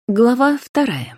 Глава 2.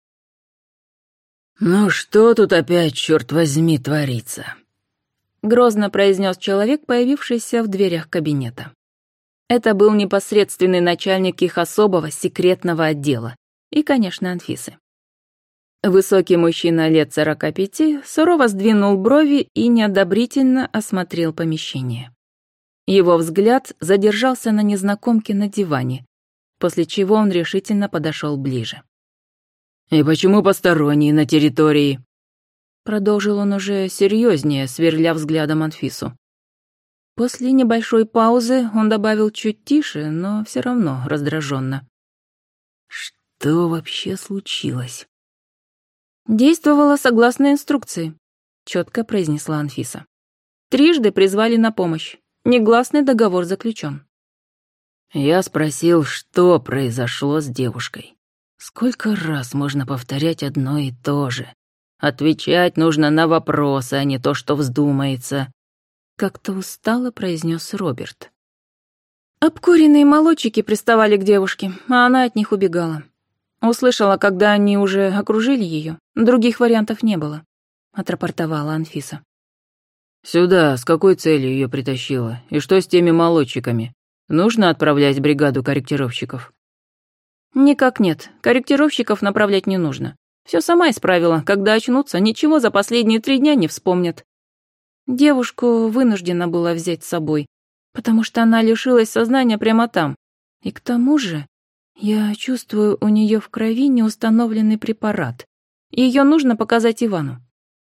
«Ну что тут опять, черт возьми, творится?» — грозно произнес человек, появившийся в дверях кабинета. Это был непосредственный начальник их особого секретного отдела и, конечно, Анфисы. Высокий мужчина лет 45 сурово сдвинул брови и неодобрительно осмотрел помещение. Его взгляд задержался на незнакомке на диване, после чего он решительно подошел ближе. «И почему посторонние на территории?» Продолжил он уже серьезнее, сверля взглядом Анфису. После небольшой паузы он добавил чуть тише, но все равно раздраженно. «Что вообще случилось?» «Действовала согласно инструкции», — четко произнесла Анфиса. «Трижды призвали на помощь. Негласный договор заключен». Я спросил, что произошло с девушкой. Сколько раз можно повторять одно и то же? Отвечать нужно на вопросы, а не то, что вздумается. Как-то устало произнес Роберт. Обкуренные молодчики приставали к девушке, а она от них убегала. Услышала, когда они уже окружили ее. Других вариантов не было, отрапортовала Анфиса. Сюда с какой целью ее притащила? И что с теми молодчиками? Нужно отправлять бригаду корректировщиков? Никак нет, корректировщиков направлять не нужно. Все сама исправила, когда очнутся, ничего за последние 3 дня не вспомнят. Девушку вынуждена была взять с собой, потому что она лишилась сознания прямо там. И к тому же, я чувствую у нее в крови неустановленный препарат. Ее нужно показать Ивану.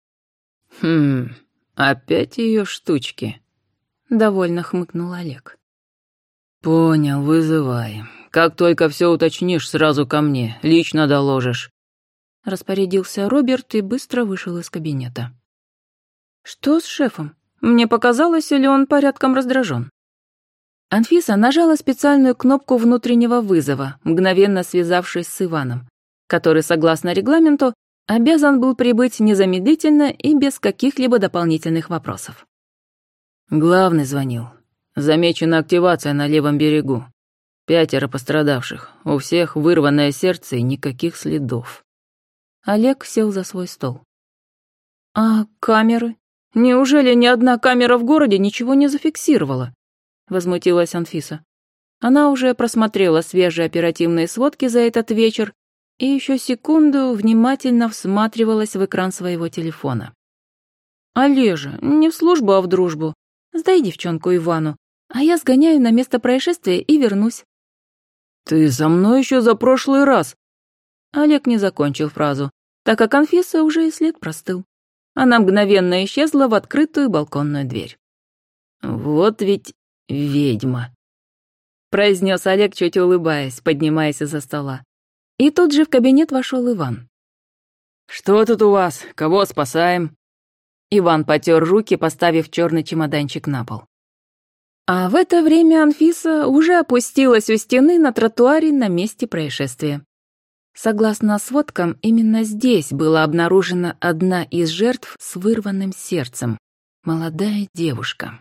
Опять ее штучки? Довольно хмыкнул Олег. Понял, вызывай. Как только все уточнишь, сразу ко мне, лично доложишь. Распорядился Роберт и быстро вышел из кабинета. Что с шефом? Мне показалось, или он порядком раздражен? Анфиса нажала специальную кнопку внутреннего вызова, мгновенно связавшись с Иваном, который, согласно регламенту, обязан был прибыть незамедлительно и без каких-либо дополнительных вопросов. Главный звонил. Замечена активация на левом берегу. 5 пострадавших. У всех вырванное сердце и никаких следов. Олег сел за свой стол. «А камеры? Неужели ни одна камера в городе ничего не зафиксировала?» Возмутилась Анфиса. Она уже просмотрела свежие оперативные сводки за этот вечер и еще секунду внимательно всматривалась в экран своего телефона. «Олежа, не в службу, а в дружбу. Сдай девчонку Ивану, а я сгоняю на место происшествия и вернусь». «Ты за мной еще за прошлый раз!» Олег не закончил фразу, так как Анфиса уже и след простыл. Она мгновенно исчезла в открытую балконную дверь. «Вот ведь ведьма», — произнес Олег, чуть улыбаясь, поднимаясь из-за стола. И тут же в кабинет вошел Иван. «Что тут у вас? Кого спасаем?» Иван потер руки, поставив черный чемоданчик на пол. А в это время Анфиса уже опустилась у стены на тротуаре на месте происшествия. Согласно сводкам, именно здесь была обнаружена одна из жертв с вырванным сердцем — молодая девушка.